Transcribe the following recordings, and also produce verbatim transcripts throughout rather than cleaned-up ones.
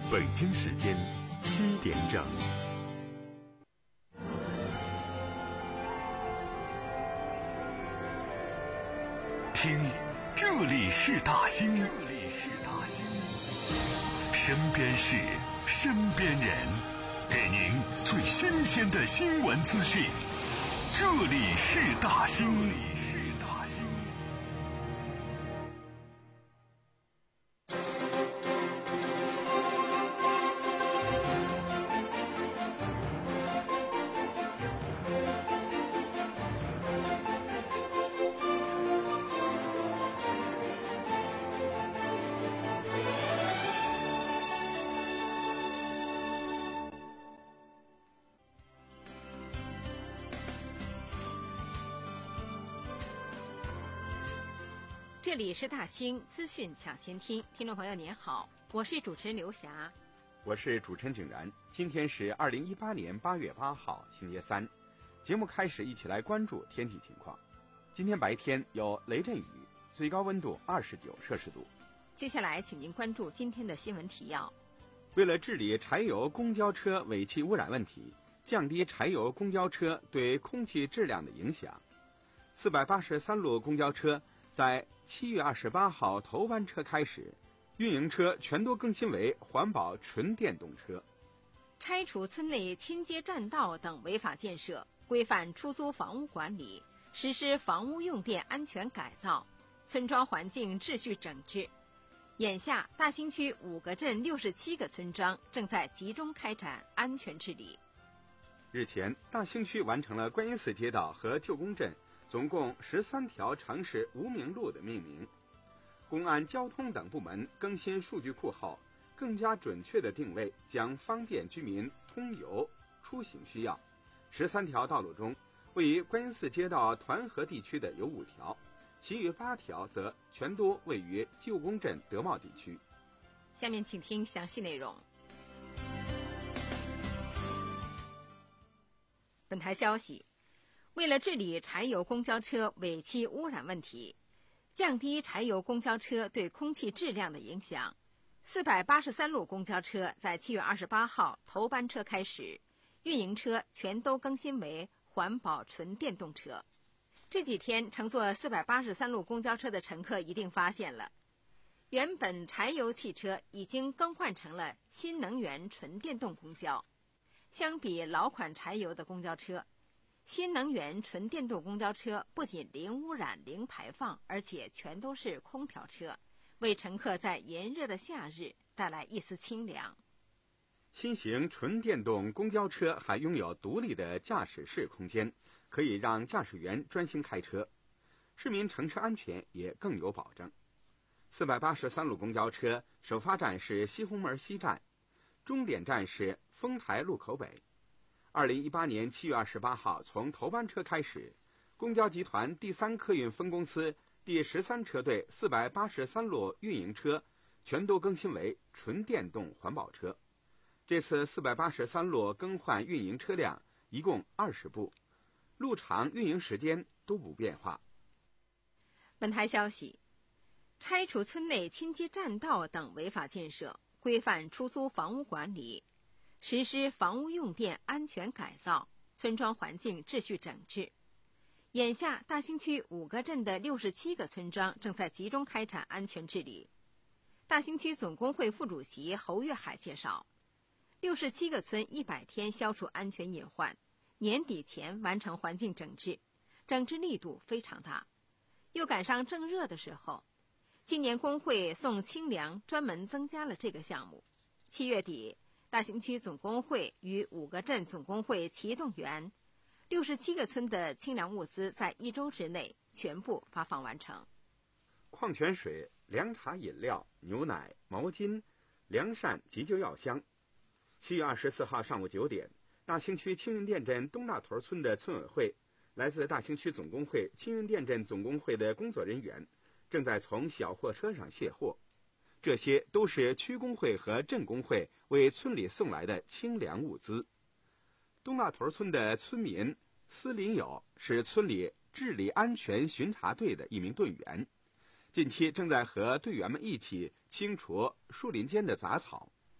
北京时间七点整。听，这里是大兴，这里是大兴，身边事，身边人，给您最新鲜的新闻资讯。这里是大兴，这里是大兴。 这里是大兴资讯抢先听，听众朋友您好，我是主持人刘霞， 我是主持人景然。今天是二零一八年八月八号，星期三。节目开始，一起来关注天气情况。今天白天有雷阵雨，最高温度二十九摄氏度。 接下来，请您关注今天的新闻提要。 为了治理柴油公交车尾气污染问题，降低柴油公交车对空气质量的影响，四百八十三路公交车在七月二十八号头班车开始，运营车全都更新为环保纯电动车。 拆除村内亲街占道等违法建设，规范出租房屋管理，实施房屋用电安全改造，村庄环境秩序整治。眼下，大兴区五个镇六十七个村庄正在集中开展安全治理。 日前，大兴区完成了观音寺街道和旧宫镇总共十三条城市无名路的命名。公安、交通等部门更新数据库后，更加准确的定位将方便居民通邮出行需要。十三条道路中，位于观音寺街道团河地区的有五条，其余八条则全都位于旧宫镇德茂地区。 下面请听详细内容。本台消息，为了治理柴油公交车尾气污染问题，降低柴油公交车对空气质量的影响，四百八十三路公交车在七月二十八号头班车开始，运营车全都更新为环保纯电动车。这几天乘坐四百八十三路公交车的乘客一定发现了，原本柴油汽车已经更换成了新能源纯电动公交。相比老款柴油的公交车，新能源纯电动公交车不仅零污染、零排放，而且全都是空调车，为乘客在炎热的夏日带来一丝清凉。 新型纯电动公交车还拥有独立的驾驶室空间，可以让驾驶员专心开车，市民乘车安全也更有保证。四百八十三路公交车首发站是西红门西站，终点站是丰台路口北。二零一八年七月二十八号从头班车开始，公交集团第三客运分公司第十三车队四百八十三路运营车全都更新为纯电动环保车。这次四百八十三路更换运营车辆一共二十部，路长运营时间都不变化。 本台消息，拆除村内亲街占道等违法建设，规范出租房屋管理，实施房屋用电安全改造，村庄环境秩序整治。眼下，大兴区五个镇的六十七个村庄正在集中开展安全治理。大兴区总工会副主席侯月海介绍，六十七个村一百天消除安全隐患，年底前完成环境整治，整治力度非常大。又赶上正热的时候，今年工会送清凉专门增加了这个项目。七月底，大兴区总工会与五个镇总工会齐动员，六十七个村的清凉物资在一周之内全部发放完成。 矿泉水、凉茶饮料、牛奶、毛巾、凉扇、急救药箱。七月二十四号上午九点，大兴区青云店镇东大屯村的村委会，来自大兴区总工会、青云店镇总工会的工作人员正在从小货车上卸货。这些都是区工会和镇工会为村里送来的清凉物资。东大屯村的村民司林友是村里治理安全巡查队的一名队员，近期正在和队员们一起清除树林间的杂草。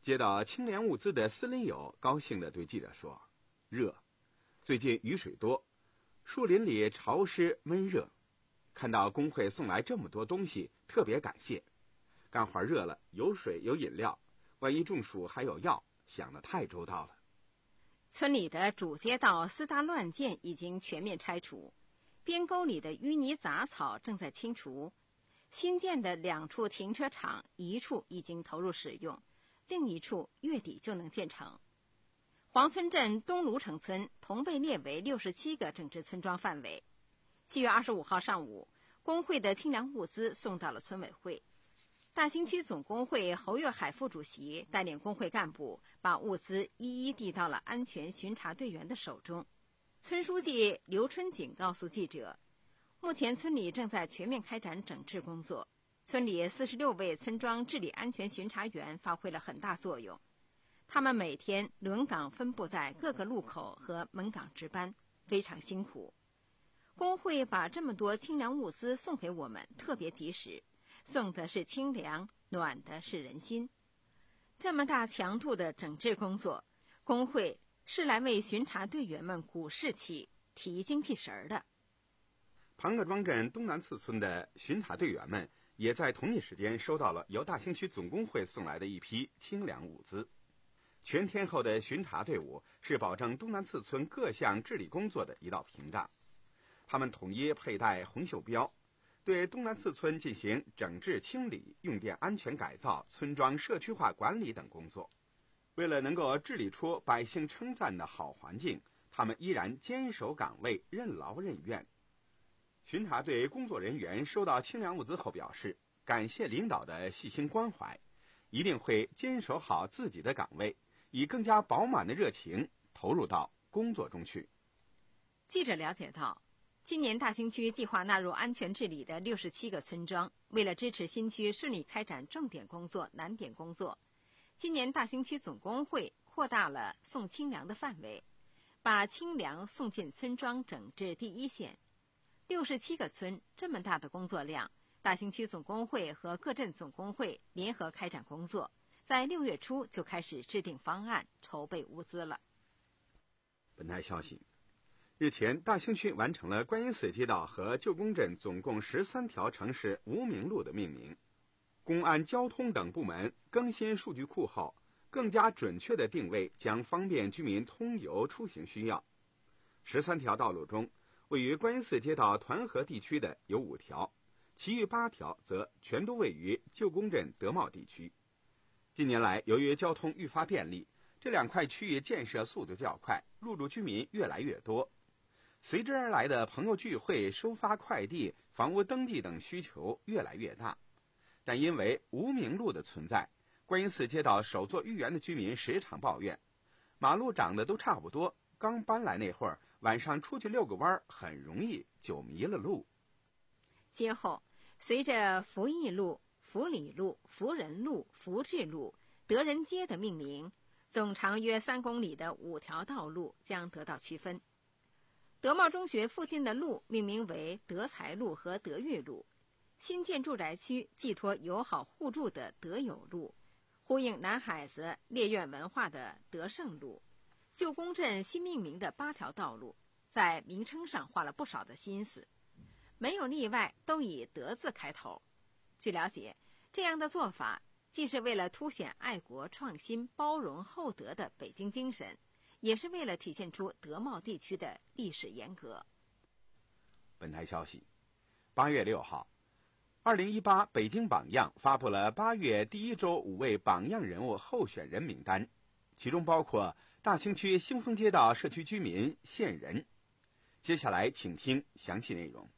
接到清粮物资的司林友高兴地对记者说：“热，最近雨水多，树林里潮湿闷热，看到工会送来这么多东西，特别感谢。干活热了，有水有饮料，万一中暑还有药，想得太周到了。” 村里的主街道私搭乱建已经全面拆除，边沟里的淤泥杂草正在清除。新建的两处停车场，一处已经投入使用，另一处月底就能建成。黄村镇东芦城村同被列为六十七个整治村庄范围。七月二十五号上午，工会的清粮物资送到了村委会。大兴区总工会侯月海副主席带领工会干部把物资一一递到了安全巡查队员的手中。村书记刘春锦告诉记者，目前村里正在全面开展整治工作，村里四十六位村庄治理安全巡查员发挥了很大作用，他们每天轮岗分布在各个路口和门岗值班，非常辛苦。工会把这么多清粮物资送给我们，特别及时，送的是清凉，暖的是人心。这么大强度的整治工作，工会是来为巡查队员们鼓士气、提精气神儿的。 庞各庄镇东南次村的巡查队员们也在同一时间收到了由大兴区总工会送来的一批清粮物资。全天候的巡查队伍是保证东南次村各项治理工作的一道屏障。他们统一佩戴红袖标，对东南次村进行整治清理、用电安全改造、村庄社区化管理等工作。为了能够治理出百姓称赞的好环境，他们依然坚守岗位，任劳任怨。巡查队工作人员收到清粮物资后表示，感谢领导的细心关怀，一定会坚守好自己的岗位，以更加饱满的热情投入到工作中去。 记者了解到，今年大兴区计划纳入安全治理的六十七个村庄，为了支持新区顺利开展重点工作、难点工作，今年大兴区总工会扩大了送清粮的范围，把清粮送进村庄整治第一线。六十七个村这么大的工作量，大兴区总工会和各镇总工会联合开展工作，在六月初就开始制定方案，筹备物资了。 本台消息，日前大兴区完成了观音寺街道和旧宫镇总共十三条城市无名路的命名。公安、交通等部门更新数据库后，更加准确的定位将方便居民通邮出行需要。十三条道路中，位于观音寺街道团河地区的有五条，其余八条则全都位于旧宫镇德茂地区。近年来，由于交通愈发便利，这两块区域建设速度较快，入住居民越来越多，随之而来的朋友聚会、收发快递、房屋登记等需求越来越大。但因为无名路的存在，观音寺街道首座御园的居民时常抱怨，马路长得都差不多，刚搬来那会儿，晚上出去遛个弯很容易就迷了路。 今后，随着福义路、福里路、福仁路、福智路、德仁街的命名，总长约三公里的五条道路将得到区分。德茂中学附近的路命名为德才路和德育路，新建住宅区寄托友好互助的德友路，呼应南海子烈苑文化的德胜路。旧宫镇新命名的八条道路，在名称上花了不少的心思，没有例外都以德字开头。据了解，这样的做法既是为了凸显爱国、创新、包容、厚德的北京精神，也是为了体现出德茂地区的历史沿革。 本台消息，八月六号，二零一八北京榜样发布了八月第一周五位榜样人物候选人名单，其中包括大兴区兴丰街道社区居民县人。接下来请听详细内容。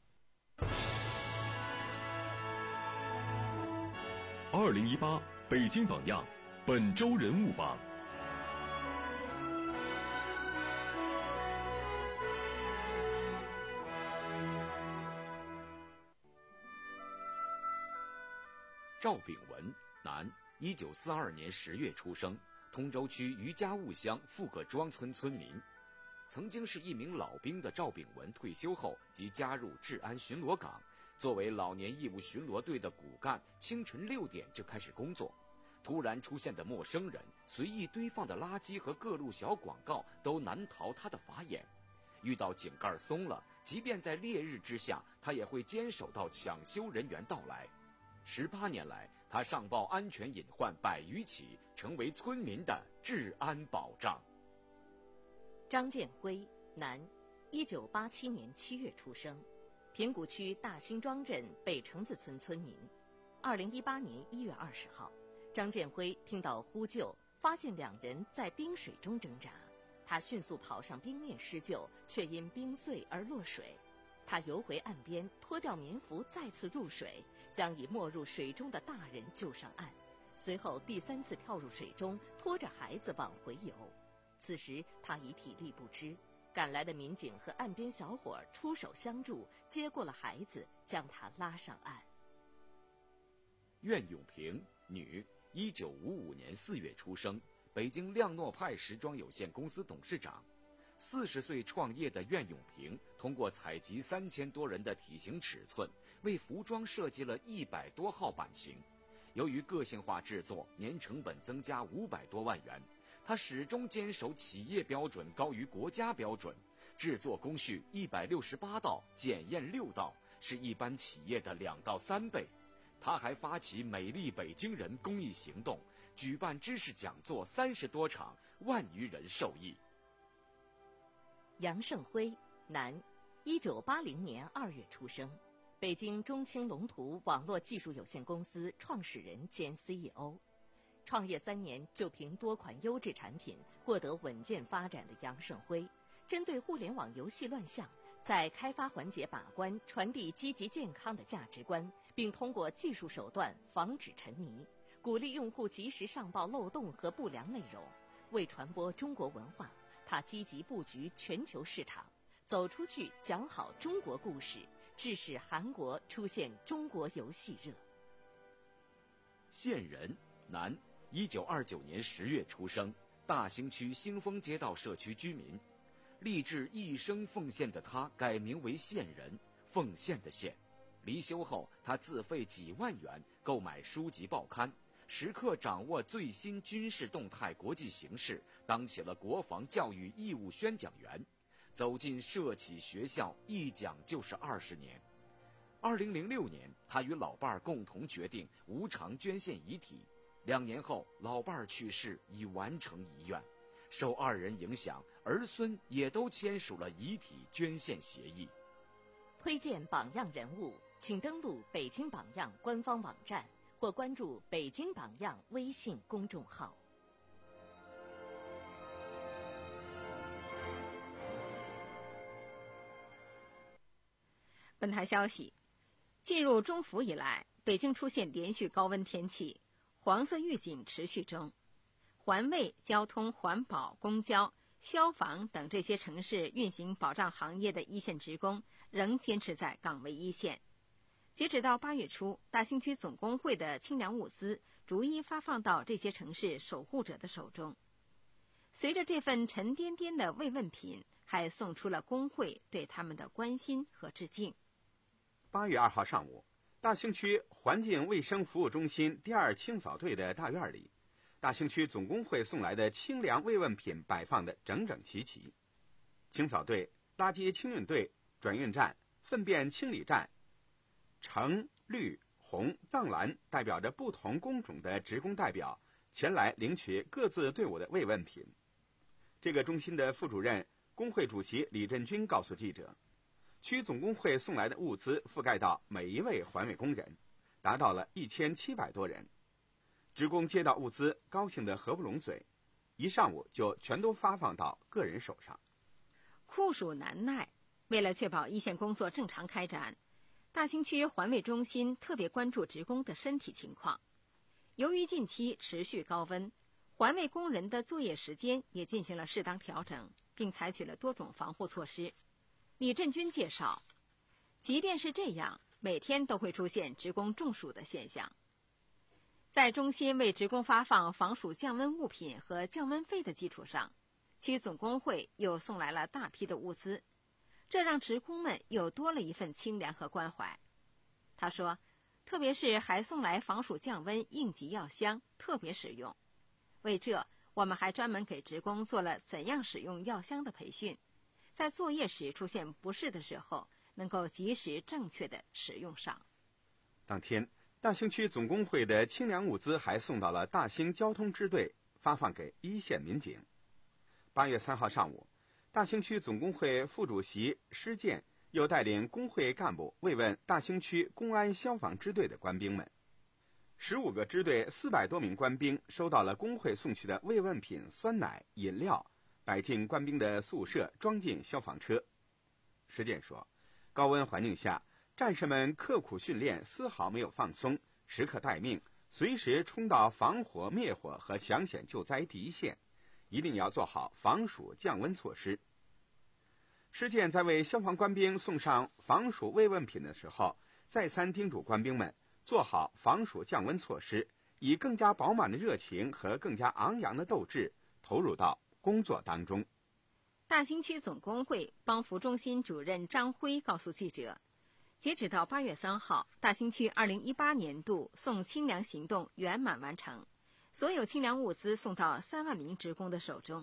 二零一八北京榜样本周人物榜。 赵炳文，男，一九四二年十月出生，通州区余家务乡富各庄村村民。曾经是一名老兵的赵炳文退休后即加入治安巡逻岗，作为老年义务巡逻队的骨干，清晨六点就开始工作。 突然出现的陌生人、随意堆放的垃圾和各路小广告都难逃他的法眼。遇到井盖松了，即便在烈日之下，他也会坚守到抢修人员到来。十八年来，他上报安全隐患百余起，成为村民的治安保障。 张建辉，男，一九八七年七月出生，平谷区大辛庄镇北城子村村民。二零一八年一月二十号，张建辉听到呼救，发现两人在冰水中挣扎，他迅速跑上冰面施救，却因冰碎而落水。他游回岸边，脱掉棉服，再次入水，将已没入水中的大人救上岸。随后第三次跳入水中，拖着孩子往回游。此时他已体力不支，赶来的民警和岸边小伙出手相助，接过了孩子，将他拉上岸。 苑永平，女，一九五五年四月出生，北京亮诺派时装有限公司董事长。四十岁创业的苑永平，通过采集三千多人的体型尺寸，为服装设计了一百多号版型。由于个性化制作，年成本增加五百多万元。他始终坚守企业标准高于国家标准，制作工序一百六十八道，检验六道，是一般企业的两到三倍。他还发起美丽北京人公益行动，举办知识讲座三十多场，万余人受益。 杨胜辉，男，一九八零年二月出生，北京中青龙图网络技术有限公司创始人兼 C E O。创业三年就凭多款优质产品获得稳健发展的杨胜辉，针对互联网游戏乱象，在开发环节把关，传递积极健康的价值观，并通过技术手段防止沉迷，鼓励用户及时上报漏洞和不良内容。为传播中国文化，他积极布局全球市场，走出去讲好中国故事，致使韩国出现中国游戏热。 县人，男，一九二九年十月出生，大兴区兴丰街道社区居民。立志一生奉献的他改名为县人，奉献的献。离休后，他自费几万元购买书籍报刊，时刻掌握最新军事动态国际形势，当起了国防教育义务宣讲员。走进社企学校，一讲就是二十年。二零零六年，他与老伴儿共同决定无偿捐献遗体。两年后，老伴儿去世，已完成遗愿。受二人影响，儿孙也都签署了遗体捐献协议。 推荐榜样人物，请登录北京榜样官方网站或关注北京榜样微信公众号。 本台消息，进入中伏以来，北京出现连续高温天气，黄色预警持续中。环卫、交通、环保、公交、消防等这些城市运行保障行业的一线职工仍坚持在岗位一线。截止到八月初，大兴区总工会的清凉物资逐一发放到这些城市守护者的手中。随着这份沉甸甸的慰问品，还送出了工会对他们的关心和致敬。 八月二号上午，大兴区环境卫生服务中心第二清扫队的大院里，大兴区总工会送来的清凉慰问品摆放得整整齐齐。清扫队、垃圾清运队、转运站、粪便清理站，橙、绿、红、藏蓝代表着不同工种的职工代表前来领取各自队伍的慰问品。这个中心的副主任、工会主席李振军告诉记者，区总工会送来的物资覆盖到每一位环卫工人，达到了一千七百多人。职工接到物资，高兴得合不拢嘴，一上午就全都发放到个人手上。 酷暑难耐，为了确保一线工作正常开展，大兴区环卫中心特别关注职工的身体情况。由于近期持续高温，环卫工人的作业时间也进行了适当调整，并采取了多种防护措施。李振军介绍，即便是这样，每天都会出现职工中暑的现象。在中心为职工发放防暑降温物品和降温费的基础上，区总工会又送来了大批的物资，这让职工们又多了一份清凉和关怀。他说， 特别是还送来防暑降温应急药箱，特别实用。为这，我们还专门给职工做了怎样使用药箱的培训，在作业时出现不适的时候，能够及时正确的使用上。 当天，大兴区总工会的清凉物资还送到了大兴交通支队，发放给一线民警。八月三号上午，大兴区总工会副主席施建又带领工会干部慰问大兴区公安消防支队的官兵们。十五个支队四百多名官兵收到了工会送去的慰问品、酸奶、饮料，摆进官兵的宿舍，装进消防车。施建说，高温环境下，战士们刻苦训练，丝毫没有放松，时刻待命，随时冲到防火灭火和抢险救灾第一线，一定要做好防暑降温措施。施建在为消防官兵送上防暑慰问品的时候，再三叮嘱官兵们做好防暑降温措施，以更加饱满的热情和更加昂扬的斗志投入到工作当中。 大兴区总工会帮扶中心主任张辉告诉记者，截止到八月三号，大兴区二零一八年度送清凉行动圆满完成，所有清凉物资送到三万名职工的手中。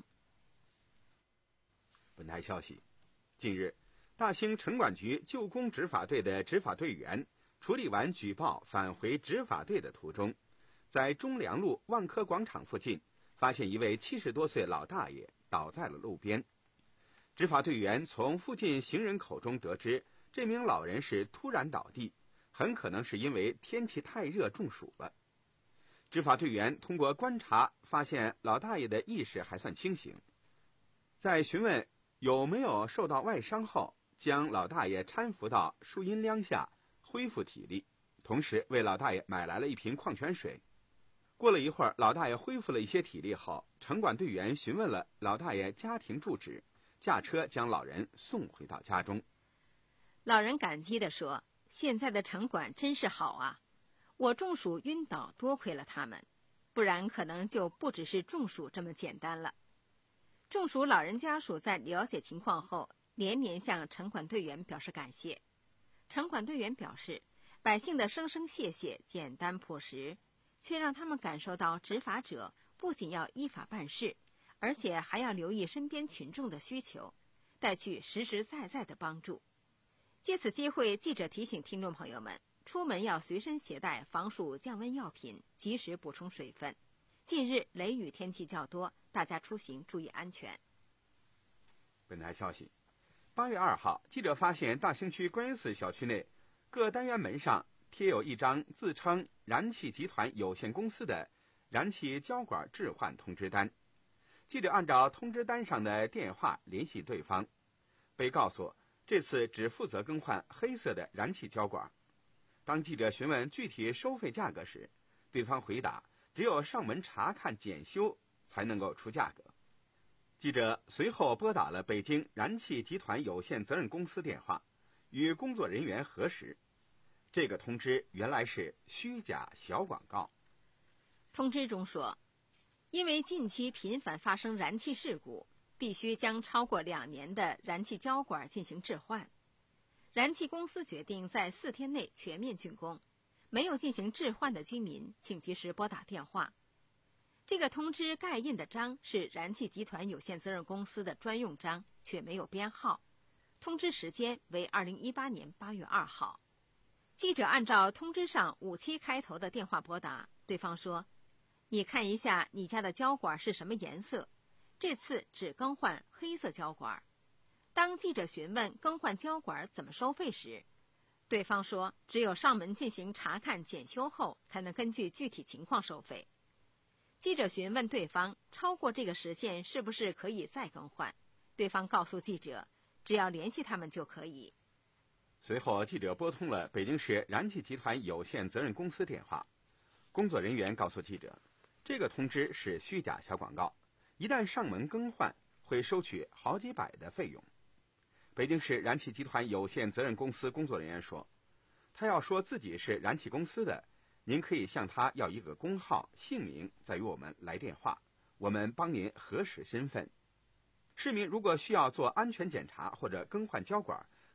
本台消息，近日，大兴城管局旧工执法队的执法队员处理完举报返回执法队的途中，在中粮路万科广场附近发现一位七十多岁老大爷倒在了路边。执法队员从附近行人口中得知，这名老人是突然倒地，很可能是因为天气太热中暑了。执法队员通过观察发现老大爷的意识还算清醒，在询问有没有受到外伤后，将老大爷搀扶到树荫梁下恢复体力，同时为老大爷买来了一瓶矿泉水。过了一会儿，老大爷恢复了一些体力后，城管队员询问了老大爷家庭住址，驾车将老人送回到家中。 老人感激地说，现在的城管真是好啊，我中暑晕倒多亏了他们，不然可能就不只是中暑这么简单了。中暑老人家属在了解情况后，连连向城管队员表示感谢。城管队员表示，百姓的声声谢谢简单朴实，却让他们感受到执法者不仅要依法办事，而且还要留意身边群众的需求，带去实实在在的帮助。借此机会，记者提醒听众朋友们，出门要随身携带防暑降温药品，及时补充水分。近日雷雨天气较多，大家出行注意安全。 本台消息，八月二号，记者发现大兴区观音寺小区内各单元门上贴有一张自称燃气集团有限公司的燃气交管置换通知单。记者按照通知单上的电话联系对方，被告诉这次只负责更换黑色的燃气交管。当记者询问具体收费价格时，对方回答只有上门查看检修才能够出价格。记者随后拨打了北京燃气集团有限责任公司电话，与工作人员核实，这个通知原来是虚假小广告。 通知中说，因为近期频繁发生燃气事故，必须将超过两年的燃气交管进行置换。燃气公司决定在四天内全面竣工，没有进行置换的居民请及时拨打电话。这个通知盖印的章是燃气集团有限责任公司的专用章，却没有编号。通知时间为二零一八年八月二号。记者按照通知上五七开头的电话拨打，对方说，你看一下你家的胶管是什么颜色，这次只更换黑色胶管。当记者询问更换胶管怎么收费时，对方说只有上门进行查看检修后，才能根据具体情况收费。记者询问对方超过这个时限是不是可以再更换，对方告诉记者只要联系他们就可以。 随后记者拨通了北京市燃气集团有限责任公司电话，工作人员告诉记者，这个通知是虚假小广告，一旦上门更换会收取好几百的费用。北京市燃气集团有限责任公司工作人员说，他要说自己是燃气公司的，您可以向他要一个工号、姓名，再与我们来电话，我们帮您核实身份。市民如果需要做安全检查或者更换胶管，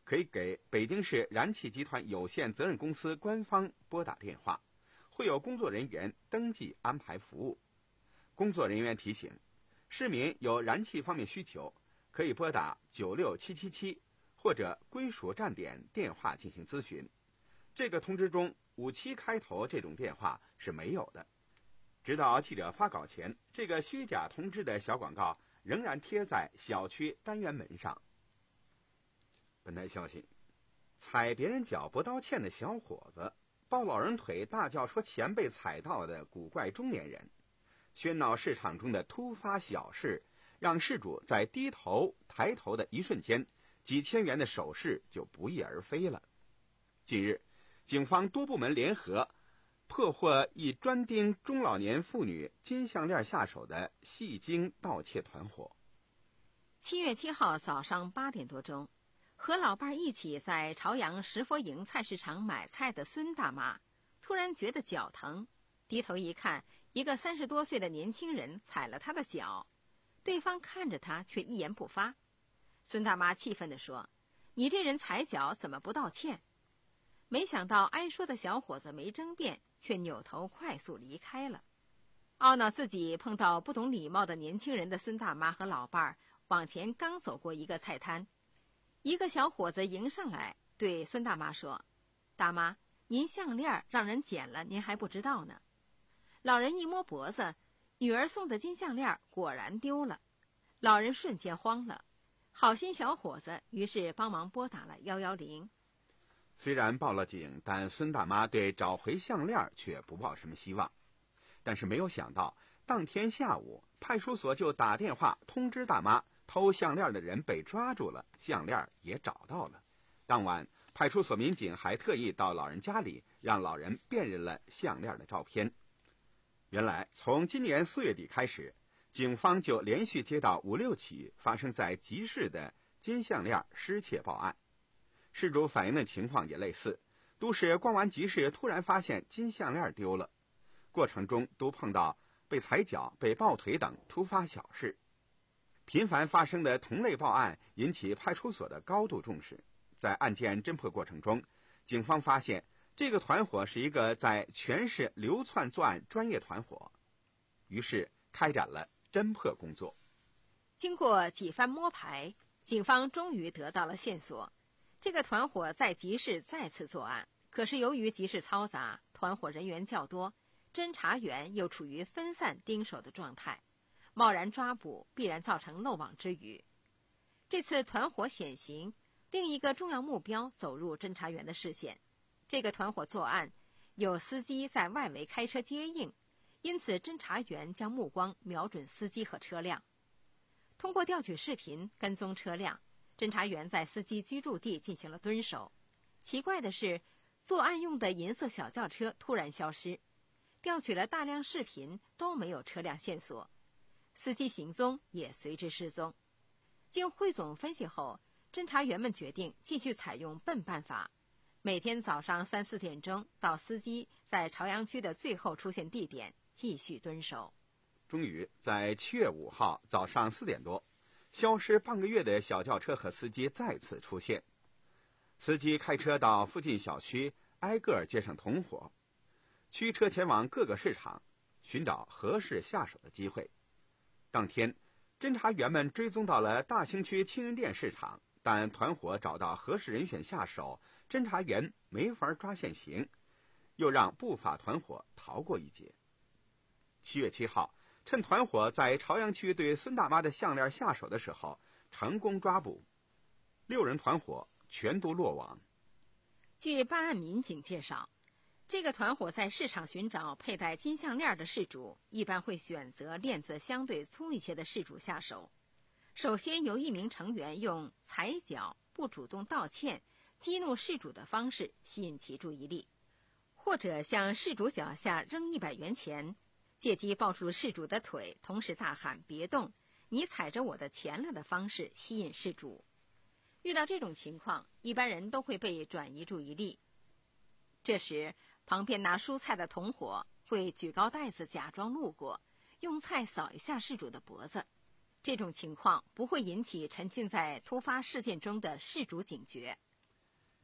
可以给北京市燃气集团有限责任公司官方拨打电话，会有工作人员登记安排服务。工作人员提醒，市民有燃气方面需求，可以拨打九六七七七或者归属站点电话进行咨询。这个通知中五七开头这种电话是没有的。直到记者发稿前，这个虚假通知的小广告仍然贴在小区单元门上。本台消息，踩别人脚不道歉的小伙子，抱老人腿大叫说钱被踩到的古怪中年人，喧闹市场中的突发小事，让事主在低头抬头的一瞬间，几千元的首饰就不翼而飞了。近日，警方多部门联合破获一专盯中老年妇女金项链下手的戏精盗窃团伙。 七月七号早上八点多钟，和老伴一起在朝阳石佛营菜市场买菜的孙大妈突然觉得脚疼，低头一看，一个三十多岁的年轻人踩了她的脚，对方看着她却一言不发。孙大妈气愤地说：“你这人踩脚怎么不道歉？”没想到挨说的小伙子没争辩，却扭头快速离开了。懊恼自己碰到不懂礼貌的年轻人的孙大妈和老伴儿往前刚走过一个菜摊，一个小伙子迎上来对孙大妈说：“大妈，您项链让人捡了，您还不知道呢。”老人一摸脖子，女儿送的金项链果然丢了。老人瞬间慌了，好心小伙子于是帮忙拨打了一一零。 虽然报了警，但孙大妈对找回项链却不抱什么希望。但是没有想到，当天下午派出所就打电话通知大妈，偷项链的人被抓住了，项链也找到了。当晚，派出所民警还特意到老人家里，让老人辨认了项链的照片。原来，从今年四月底开始，警方就连续接到五六起发生在集市的金项链失窃报案。事主反映的情况也类似，都是逛完集市突然发现金项链丢了，过程中都碰到被踩脚、被抱腿等突发小事。频繁发生的同类报案引起派出所的高度重视。在案件侦破过程中，警方发现这个团伙是一个在全市流窜作案专业团伙，于是开展了侦破工作。 经过几番摸排，警方终于得到了线索。这个团伙在集市再次作案，可是由于集市嘈杂，团伙人员较多，侦查员又处于分散盯守的状态，贸然抓捕必然造成漏网之鱼。这次团伙显形，另一个重要目标走入侦查员的视线。这个团伙作案，有司机在外围开车接应，因此侦查员将目光瞄准司机和车辆。通过调取视频跟踪车辆，侦查员在司机居住地进行了蹲守。奇怪的是，作案用的银色小轿车突然消失，调取了大量视频都没有车辆线索，司机行踪也随之失踪。经汇总分析后，侦查员们决定继续采用笨办法，每天早上三四点钟到司机在朝阳区的最后出现地点继续蹲守。 终于在七月五号早上四点多，消失半个月的小轿车和司机再次出现。司机开车到附近小区，挨个接上同伙，驱车前往各个市场，寻找合适下手的机会。当天，侦查员们追踪到了大兴区青云店市场，但团伙找到合适人选下手，侦查员没法抓现行，又让不法团伙逃过一劫。七月七号，趁团伙在朝阳区对孙大妈的项链下手的时候，成功抓捕六人团伙，全都落网。 据办案民警介绍，这个团伙在市场寻找佩戴金项链的事主，一般会选择链子相对粗一些的事主下手。首先由一名成员用踩脚、不主动道歉、激怒事主的方式吸引其注意力，或者向事主脚下扔一百元钱，借机抱住事主的腿，同时大喊别动，你踩着我的钱了的方式吸引事主。遇到这种情况，一般人都会被转移注意力。这时旁边拿蔬菜的同伙会举高袋子假装路过，用菜扫一下事主的脖子。这种情况不会引起沉浸在突发事件中的事主警觉，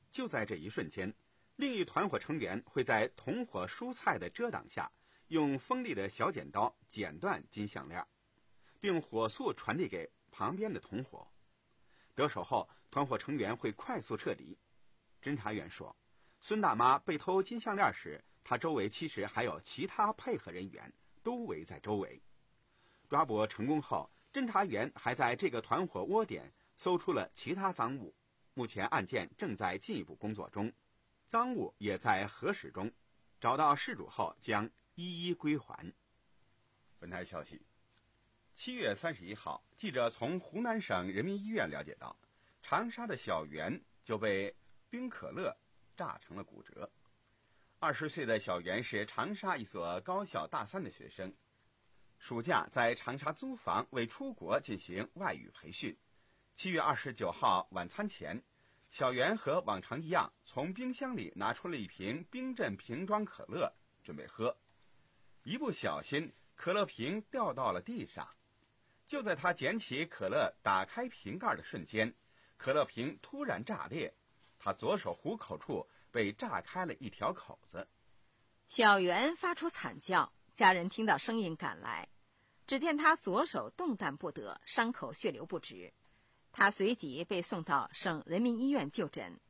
就在这一瞬间，另一团伙成员会在同伙蔬菜的遮挡下，用锋利的小剪刀剪断金项链，并火速传递给旁边的同伙。得手后，团伙成员会快速撤离。侦查员说，孙大妈被偷金项链时，她周围其实还有其他配合人员，都围在周围。抓捕成功后，侦查员还在这个团伙窝点搜出了其他赃物。目前案件正在进一步工作中，赃物也在核实中，找到失主后将一一归还。本台消息，七月三十一号，记者从湖南省人民医院了解到，长沙的小袁就被冰可乐炸成了骨折。二十岁的小袁是长沙一所高校大三的学生，暑假在长沙租房为出国进行外语培训。七月二十九号晚餐前，小袁和往常一样，从冰箱里拿出了一瓶冰镇瓶装可乐，准备喝。一不小心，可乐瓶掉到了地上。就在他捡起可乐打开瓶盖的瞬间，可乐瓶突然炸裂，他左手虎口处被炸开了一条口子。 小袁发出惨叫，家人听到声音赶来，只见他左手动弹不得，伤口血流不止。他随即被送到省人民医院就诊。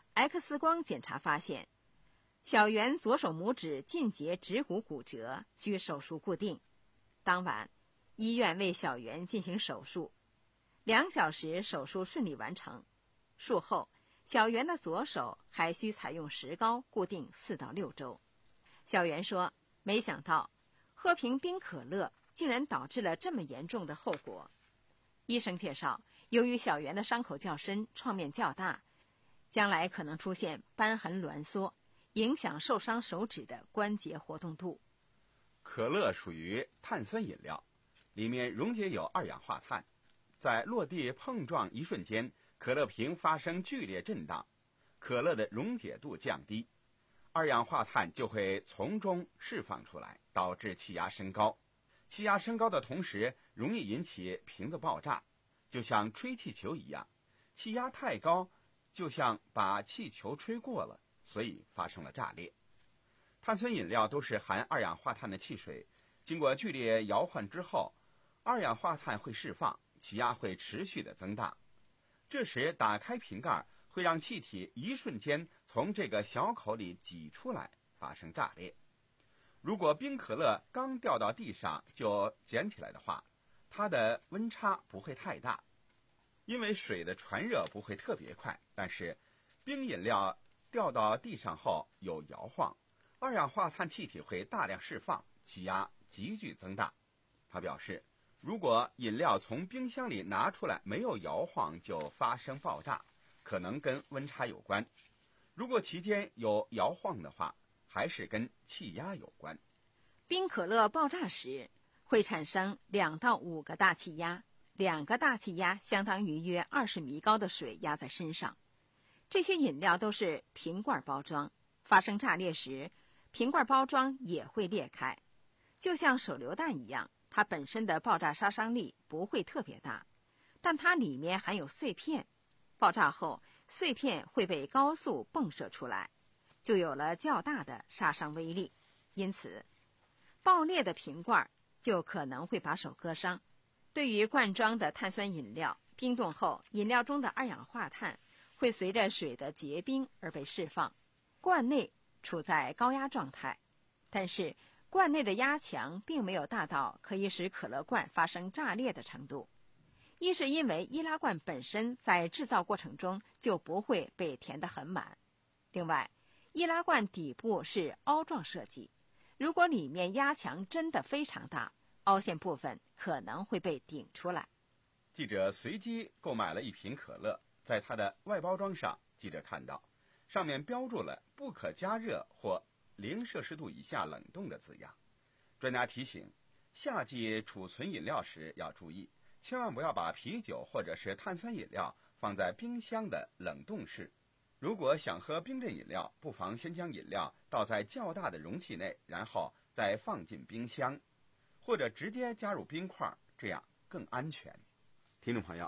X 光检查发现，小袁左手拇指近节指骨骨折，需手术固定。当晚，医院为小袁进行手术，两小时手术顺利完成。术后，小袁的左手还需采用石膏固定四到六周。小袁说：“没想到喝瓶冰可乐竟然导致了这么严重的后果。”医生介绍，由于小袁的伤口较深，创面较大，将来可能出现瘢痕挛缩，影响受伤手指的关节活动度。 可乐属于碳酸饮料，里面溶解有二氧化碳，在落地碰撞一瞬间，可乐瓶发生剧烈震荡，可乐的溶解度降低，二氧化碳就会从中释放出来，导致气压升高。气压升高的同时，容易引起瓶子爆炸，就像吹气球一样，气压太高，就像把气球吹过了，所以发生了炸裂。碳酸饮料都是含二氧化碳的汽水，经过剧烈摇晃之后，二氧化碳会释放，气压会持续的增大。这时打开瓶盖，会让气体一瞬间从这个小口里挤出来，发生炸裂。如果冰可乐刚掉到地上就捡起来的话，它的温差不会太大，因为水的传热不会特别快，但是冰饮料掉到地上后有摇晃，二氧化碳气体会大量释放，气压急剧增大。他表示，如果饮料从冰箱里拿出来没有摇晃就发生爆炸，可能跟温差有关；如果期间有摇晃的话，还是跟气压有关。 冰可乐爆炸时会产生两到五个大气压，两个大气压相当于约二十米高的水压在身上。这些饮料都是瓶罐包装，发生炸裂时，瓶罐包装也会裂开，就像手榴弹一样，它本身的爆炸杀伤力不会特别大，但它里面含有碎片，爆炸后碎片会被高速迸射出来，就有了较大的杀伤威力。因此，爆裂的瓶罐就可能会把手割伤。对于罐装的碳酸饮料，冰冻后，饮料中的二氧化碳会随着水的结冰而被释放，罐内处在高压状态，但是罐内的压强并没有大到可以使可乐罐发生炸裂的程度。一是因为易拉罐本身在制造过程中就不会被填得很满，另外易拉罐底部是凹状设计，如果里面压强真的非常大，凹陷部分可能会被顶出来。 记者随机购买了一瓶可乐，在它的外包装上，记者看到上面标注了不可加热或零摄氏度以下冷冻的字样。专家提醒，夏季储存饮料时要注意，千万不要把啤酒或者是碳酸饮料放在冰箱的冷冻室。如果想喝冰镇饮料，不妨先将饮料倒在较大的容器内，然后再放进冰箱，或者直接加入冰块，这样更安全。听众朋友，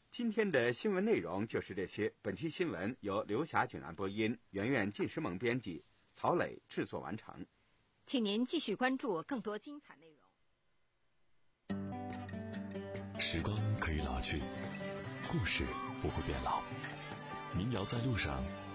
今天的新闻内容就是这些。本期新闻由刘霞景然播音，圆圆晋时蒙编辑，曹磊制作完成。 请您继续关注更多精彩内容。时光可以老去，故事不会变老。民谣在路上，